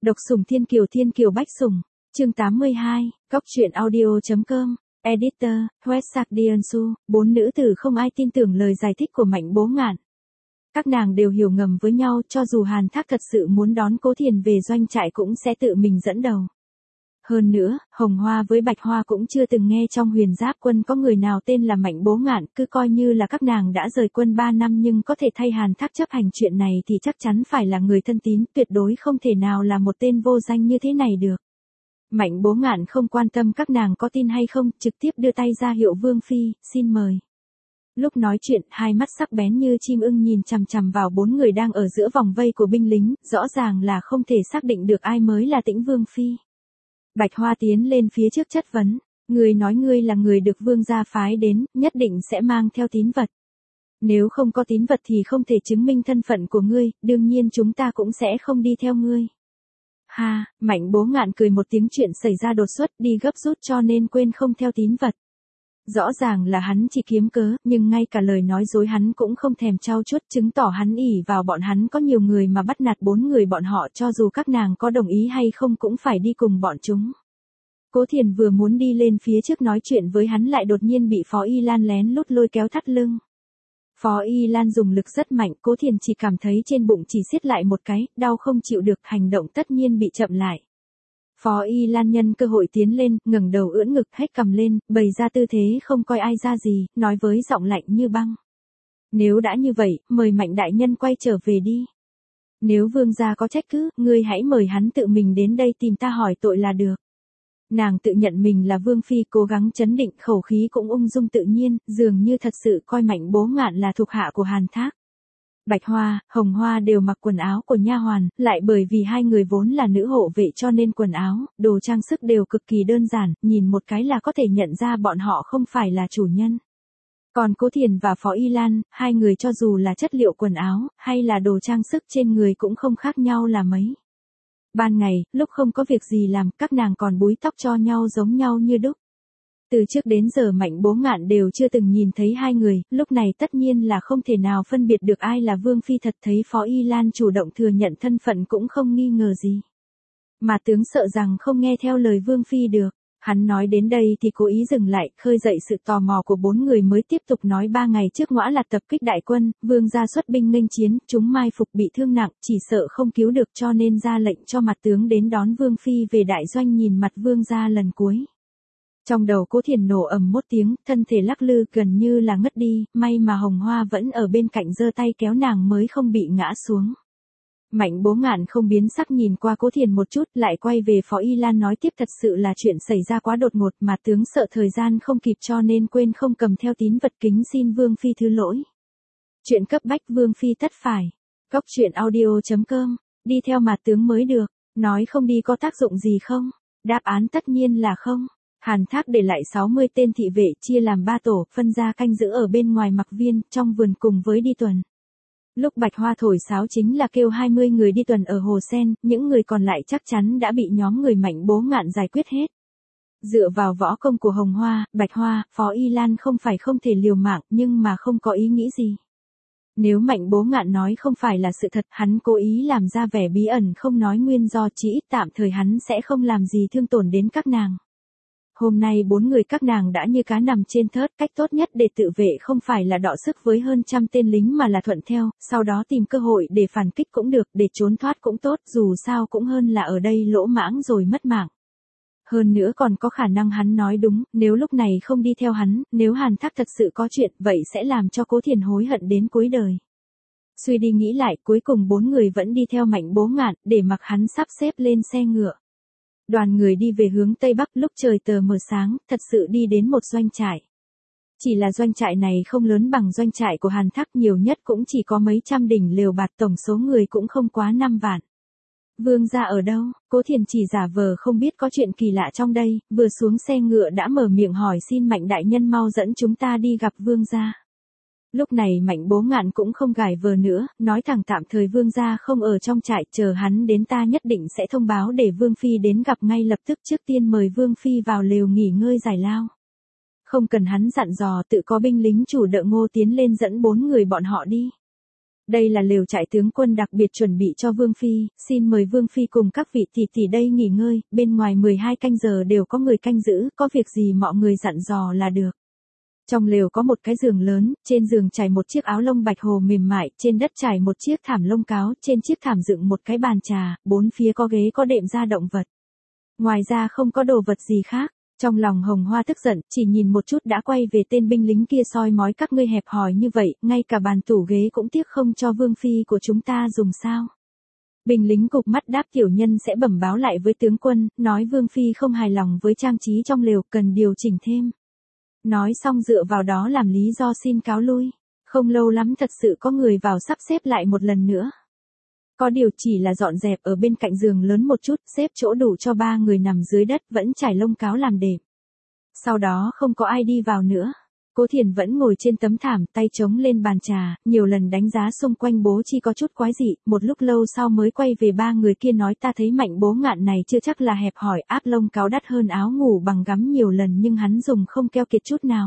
Độc sủng Thiên Kiều Bách Sủng, chương 82, Cóc truyện audio.com, Editor, Website Diansu, 4 nữ tử không ai tin tưởng lời giải thích của Mạnh Bố Ngạn. Các nàng đều hiểu ngầm với nhau, cho dù Hàn Thác thật sự muốn đón Cố Thiền về doanh trại cũng sẽ tự mình dẫn đầu. Hơn nữa, Hồng Hoa với Bạch Hoa cũng chưa từng nghe trong Huyền Giáp quân có người nào tên là Mạnh Bố Ngạn, cứ coi như là các nàng đã rời quân 3 năm nhưng có thể thay Hàn Thác chấp hành chuyện này thì chắc chắn phải là người thân tín, tuyệt đối không thể nào là một tên vô danh như thế này được. Mạnh Bố Ngạn không quan tâm các nàng có tin hay không, trực tiếp đưa tay ra hiệu Vương Phi, xin mời. Lúc nói chuyện, hai mắt sắc bén như chim ưng nhìn chằm chằm vào 4 người đang ở giữa vòng vây của binh lính, rõ ràng là không thể xác định được ai mới là Tĩnh Vương Phi. Bạch Hoa tiến lên phía trước chất vấn, người nói ngươi là người được vương gia phái đến, nhất định sẽ mang theo tín vật. Nếu không có tín vật thì không thể chứng minh thân phận của ngươi, đương nhiên chúng ta cũng sẽ không đi theo ngươi. Ha, Mạnh Bố Ngạn cười một tiếng, chuyện xảy ra đột xuất, đi gấp rút cho nên quên không theo tín vật. Rõ ràng là hắn chỉ kiếm cớ, nhưng ngay cả lời nói dối hắn cũng không thèm trau chuốt, chứng tỏ hắn ỷ vào bọn hắn có nhiều người mà bắt nạt 4 người bọn họ, cho dù các nàng có đồng ý hay không cũng phải đi cùng bọn chúng. Cố Thiền vừa muốn đi lên phía trước nói chuyện với hắn lại đột nhiên bị Phó Y Lan lén lút lôi kéo thắt lưng. Phó Y Lan dùng lực rất mạnh, Cố Thiền chỉ cảm thấy trên bụng chỉ siết lại một cái, đau không chịu được, hành động tất nhiên bị chậm lại. Phó Y Lan nhân cơ hội tiến lên, ngẩng đầu ưỡn ngực, hét cầm lên, bày ra tư thế không coi ai ra gì, nói với giọng lạnh như băng. Nếu đã như vậy, mời Mạnh đại nhân quay trở về đi. Nếu vương gia có trách cứ, ngươi hãy mời hắn tự mình đến đây tìm ta hỏi tội là được. Nàng tự nhận mình là Vương Phi, cố gắng trấn định, khẩu khí cũng ung dung tự nhiên, dường như thật sự coi Mạnh Bố Ngạn là thuộc hạ của Hàn Thác. Bạch Hoa, Hồng Hoa đều mặc quần áo của nha hoàn, lại bởi vì hai người vốn là nữ hộ vệ cho nên quần áo, đồ trang sức đều cực kỳ đơn giản, nhìn một cái là có thể nhận ra bọn họ không phải là chủ nhân. Còn Cố Thiền và Phó Y Lan, hai người cho dù là chất liệu quần áo, hay là đồ trang sức trên người cũng không khác nhau là mấy. Ban ngày, lúc không có việc gì làm, các nàng còn búi tóc cho nhau giống nhau như đúc. Từ trước đến giờ Mạnh Bố Ngạn đều chưa từng nhìn thấy hai người, lúc này tất nhiên là không thể nào phân biệt được ai là Vương Phi thật, thấy Phó Y Lan chủ động thừa nhận thân phận cũng không nghi ngờ gì. Mà tướng sợ rằng không nghe theo lời Vương Phi được. Hắn nói đến đây thì cố ý dừng lại, khơi dậy sự tò mò của 4 người mới tiếp tục nói 3 ngày trước Ngõa Lạt tập kích đại quân, vương gia xuất binh nghênh chiến, chúng mai phục bị thương nặng, chỉ sợ không cứu được cho nên ra lệnh cho mặt tướng đến đón Vương Phi về đại doanh nhìn mặt vương gia lần cuối. Trong đầu Cố Thiền nổ ầm một tiếng, thân thể lắc lư gần như là ngất đi, may mà Hồng Hoa vẫn ở bên cạnh giơ tay kéo nàng mới không bị ngã xuống. Mạnh Bố Ngạn không biến sắc nhìn qua Cố Thiền một chút, lại quay về Phó Y Lan nói tiếp, thật sự là chuyện xảy ra quá đột ngột mà tướng sợ thời gian không kịp cho nên quên không cầm theo tín vật, kính xin Vương Phi thứ lỗi. Chuyện cấp bách Vương Phi tất phải. Cóc truyện audio.com, đi theo mặt tướng mới được, nói không đi có tác dụng gì không? Đáp án tất nhiên là không. Hàn Thác để lại 60 tên thị vệ chia làm 3 tổ, phân ra canh giữ ở bên ngoài mặc viên, trong vườn cùng với đi tuần. Lúc Bạch Hoa thổi sáo chính là kêu 20 người đi tuần ở Hồ Sen, những người còn lại chắc chắn đã bị nhóm người Mạnh Bố Ngạn giải quyết hết. Dựa vào võ công của Hồng Hoa, Bạch Hoa, Phó Y Lan không phải không thể liều mạng nhưng mà không có ý nghĩ gì. Nếu Mạnh Bố Ngạn nói không phải là sự thật, hắn cố ý làm ra vẻ bí ẩn không nói nguyên do, chí ít tạm thời hắn sẽ không làm gì thương tổn đến các nàng. Hôm nay 4 người các nàng đã như cá nằm trên thớt, cách tốt nhất để tự vệ không phải là đọ sức với hơn trăm tên lính mà là thuận theo, sau đó tìm cơ hội để phản kích cũng được, để trốn thoát cũng tốt, dù sao cũng hơn là ở đây lỗ mãng rồi mất mạng. Hơn nữa còn có khả năng hắn nói đúng, nếu lúc này không đi theo hắn, nếu Hàn Thác thật sự có chuyện, vậy sẽ làm cho Cố Thiền hối hận đến cuối đời. Suy đi nghĩ lại, cuối cùng 4 người vẫn đi theo Mạnh Bố Ngạn, để mặc hắn sắp xếp lên xe ngựa. Đoàn người đi về hướng Tây Bắc, lúc trời tờ mờ sáng, thật sự đi đến một doanh trại. Chỉ là doanh trại này không lớn bằng doanh trại của Hàn Thác, nhiều nhất cũng chỉ có mấy trăm đỉnh lều bạt, tổng số người cũng không quá 5 vạn. Vương gia ở đâu? Cố Thiền chỉ giả vờ không biết có chuyện kỳ lạ trong đây, vừa xuống xe ngựa đã mở miệng hỏi, xin Mạnh đại nhân mau dẫn chúng ta đi gặp vương gia. Lúc này Mạnh Bố Ngạn cũng không gài vờ nữa, nói thẳng tạm thời vương gia không ở trong trại, chờ hắn đến ta nhất định sẽ thông báo để Vương Phi đến gặp ngay lập tức, trước tiên mời Vương Phi vào lều nghỉ ngơi giải lao. Không cần hắn dặn dò, tự có binh lính chủ đỡ Ngô tiến lên dẫn 4 người bọn họ đi. Đây là lều trại tướng quân đặc biệt chuẩn bị cho Vương Phi, xin mời Vương Phi cùng các vị tỷ tỷ đây nghỉ ngơi, bên ngoài 12 canh giờ đều có người canh giữ, có việc gì mọi người dặn dò là được. Trong lều có một cái giường lớn, trên giường trải một chiếc áo lông bạch hồ mềm mại, trên đất trải một chiếc thảm lông cáo, trên chiếc thảm dựng một cái bàn trà, bốn phía có ghế có đệm da động vật. Ngoài ra không có đồ vật gì khác. Trong lòng Hồng Hoa tức giận, chỉ nhìn một chút đã quay về tên binh lính kia soi mói các ngươi hẹp hòi như vậy, ngay cả bàn tủ ghế cũng tiếc không cho Vương Phi của chúng ta dùng sao. Binh lính cụp mắt đáp tiểu nhân sẽ bẩm báo lại với tướng quân, nói Vương Phi không hài lòng với trang trí trong lều, cần điều chỉnh thêm. Nói xong dựa vào đó làm lý do xin cáo lui. Không lâu lắm thật sự có người vào sắp xếp lại một lần nữa. Có điều chỉ là dọn dẹp ở bên cạnh giường lớn một chút, xếp chỗ đủ cho 3 người nằm dưới đất, vẫn trải lông cáo làm đệm. Sau đó không có ai đi vào nữa. Cố Thiền vẫn ngồi trên tấm thảm, tay chống lên bàn trà, nhiều lần đánh giá xung quanh bố chi có chút quái dị, một lúc lâu sau mới quay về 3 người kia nói ta thấy Mạnh bố Ngạn này chưa chắc là hẹp hòi, áp lông cáo đắt hơn áo ngủ bằng gấm nhiều lần nhưng hắn dùng không keo kiệt chút nào.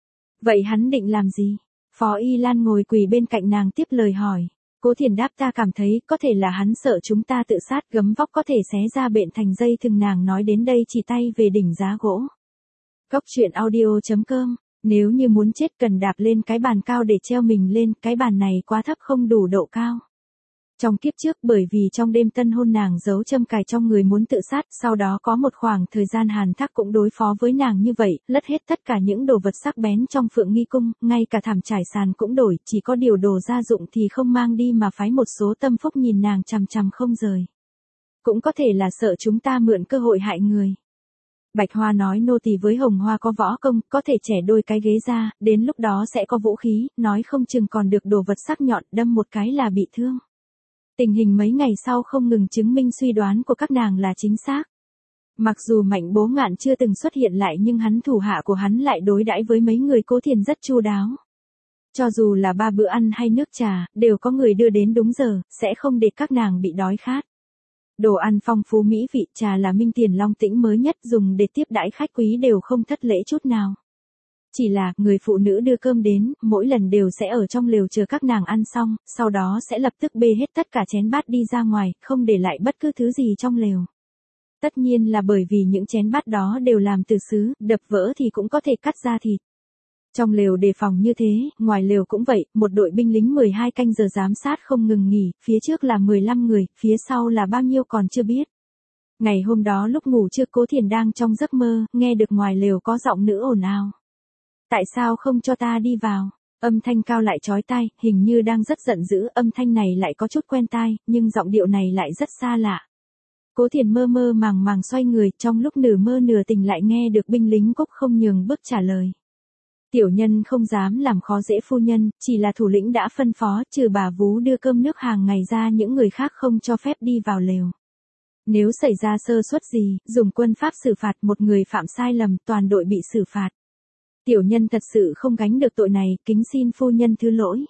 Vậy hắn định làm gì? Phó Y Lan ngồi quỳ bên cạnh nàng tiếp lời hỏi. Cố Thiền đáp ta cảm thấy có thể là hắn sợ chúng ta tự sát, gấm vóc có thể xé ra bện thành dây thừng. Nàng nói đến đây chỉ tay về đỉnh giá gỗ. Cốc truyện audio.com. Nếu như muốn chết cần đạp lên cái bàn cao để treo mình lên, cái bàn này quá thấp không đủ độ cao. Trong kiếp trước bởi vì trong đêm tân hôn nàng giấu châm cài trong người muốn tự sát, sau đó có một khoảng thời gian Hàn Thác cũng đối phó với nàng như vậy, lất hết tất cả những đồ vật sắc bén trong Phượng Nghi Cung, ngay cả thảm trải sàn cũng đổi, chỉ có điều đồ gia dụng thì không mang đi mà phái một số tâm phúc nhìn nàng chằm chằm không rời. Cũng có thể là sợ chúng ta mượn cơ hội hại người. Bạch Hoa nói nô tỳ với Hồng Hoa có võ công, có thể chẻ đôi cái ghế ra, đến lúc đó sẽ có vũ khí, nói không chừng còn được đồ vật sắc nhọn, đâm một cái là bị thương. Tình hình mấy ngày sau không ngừng chứng minh suy đoán của các nàng là chính xác. Mặc dù Mạnh bố Ngạn chưa từng xuất hiện lại nhưng hắn thủ hạ của hắn lại đối đãi với mấy người Cố Thiền rất chu đáo. Cho dù là 3 bữa ăn hay nước trà, đều có người đưa đến đúng giờ, sẽ không để các nàng bị đói khát. Đồ ăn phong phú mỹ vị, trà là Minh Tiền Long Tĩnh mới nhất dùng để tiếp đãi khách quý đều không thất lễ chút nào. Chỉ là, người phụ nữ đưa cơm đến, mỗi lần đều sẽ ở trong lều chờ các nàng ăn xong, sau đó sẽ lập tức bê hết tất cả chén bát đi ra ngoài, không để lại bất cứ thứ gì trong lều. Tất nhiên là bởi vì những chén bát đó đều làm từ sứ, đập vỡ thì cũng có thể cắt ra thịt. Trong lều đề phòng như thế, ngoài lều cũng vậy, một đội binh lính 12 canh giờ giám sát không ngừng nghỉ, phía trước là 15 người, phía sau là bao nhiêu còn chưa biết. Ngày hôm đó lúc ngủ trưa Cố Thiền đang trong giấc mơ, nghe được ngoài lều có giọng nữ ồn ào. Tại sao không cho ta đi vào? Âm thanh cao lại chói tai, hình như đang rất giận dữ, âm thanh này lại có chút quen tai, nhưng giọng điệu này lại rất xa lạ. Cố Thiền mơ mơ màng màng xoay người, trong lúc nửa mơ nửa tỉnh lại nghe được binh lính Cúc không nhường bước trả lời. Tiểu nhân không dám làm khó dễ phu nhân, chỉ là thủ lĩnh đã phân phó, trừ bà vú đưa cơm nước hàng ngày ra những người khác không cho phép đi vào lều. Nếu xảy ra sơ suất gì, dùng quân pháp xử phạt, một người phạm sai lầm, toàn đội bị xử phạt. Tiểu nhân thật sự không gánh được tội này, kính xin phu nhân thứ lỗi.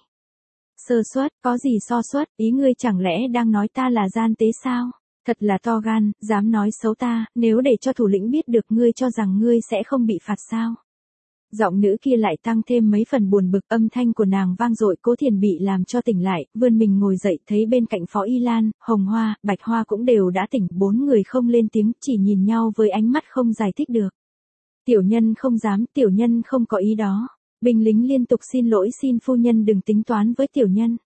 Sơ suất, có gì so suất, ý ngươi chẳng lẽ đang nói ta là gian tế sao? Thật là to gan, dám nói xấu ta, nếu để cho thủ lĩnh biết được ngươi cho rằng ngươi sẽ không bị phạt sao? Giọng nữ kia lại tăng thêm mấy phần buồn bực, âm thanh của nàng vang dội. Cố Thiền bị làm cho tỉnh lại, vươn mình ngồi dậy, thấy bên cạnh Phó Y Lan, Hồng Hoa, Bạch Hoa cũng đều đã tỉnh, 4 người không lên tiếng, chỉ nhìn nhau với ánh mắt không giải thích được. Tiểu nhân không dám, tiểu nhân không có ý đó. Binh lính liên tục xin lỗi, xin phu nhân đừng tính toán với tiểu nhân.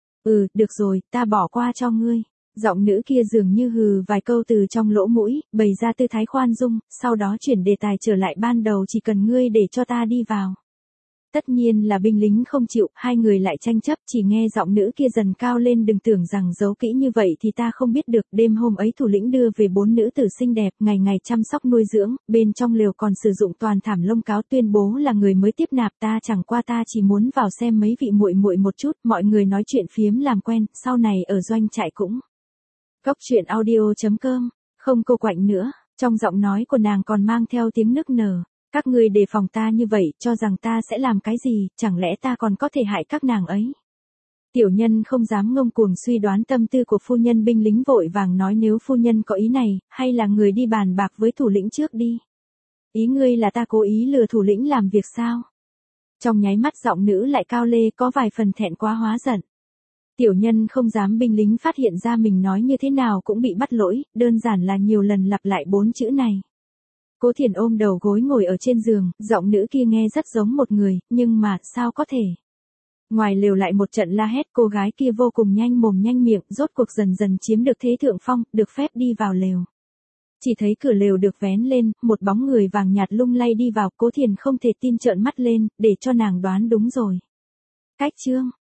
Được rồi, ta bỏ qua cho ngươi. Giọng nữ kia dường như hừ vài câu từ trong lỗ mũi, bày ra tư thái khoan dung, sau đó chuyển đề tài trở lại ban đầu, chỉ cần ngươi để cho ta đi vào. Tất nhiên là binh lính không chịu, hai người lại tranh chấp, chỉ nghe giọng nữ kia dần cao lên, đừng tưởng rằng giấu kỹ như vậy thì ta không biết được. Đêm hôm ấy thủ lĩnh đưa về 4 nữ tử xinh đẹp, ngày ngày chăm sóc nuôi dưỡng, bên trong lều còn sử dụng toàn thảm lông cáo, tuyên bố là người mới tiếp nạp, ta chẳng qua ta chỉ muốn vào xem mấy vị muội muội một chút, mọi người nói chuyện phiếm làm quen, sau này ở doanh trại cũng. Cốc truyện audio.com, không cô quạnh nữa, trong giọng nói của nàng còn mang theo tiếng nức nở. Các ngươi đề phòng ta như vậy, cho rằng ta sẽ làm cái gì, chẳng lẽ ta còn có thể hại các nàng ấy. Tiểu nhân không dám ngông cuồng suy đoán tâm tư của phu nhân. Binh lính vội vàng nói nếu phu nhân có ý này, hay là người đi bàn bạc với thủ lĩnh trước đi. Ý ngươi là ta cố ý lừa thủ lĩnh làm việc sao? Trong nháy mắt giọng nữ lại cao lê, có vài phần thẹn quá hóa giận. Tiểu nhân không dám, binh lính phát hiện ra mình nói như thế nào cũng bị bắt lỗi, đơn giản là nhiều lần lặp lại 4 chữ này. Cố Thiển ôm đầu gối ngồi ở trên giường, giọng nữ kia nghe rất giống một người, nhưng mà, sao có thể? Ngoài lều lại một trận la hét, cô gái kia vô cùng nhanh mồm nhanh miệng, rốt cuộc dần dần chiếm được thế thượng phong, được phép đi vào lều. Chỉ thấy cửa lều được vén lên, một bóng người vàng nhạt lung lay đi vào, Cố Thiển không thể tin trợn mắt lên, để cho nàng đoán đúng rồi. Cách Trương,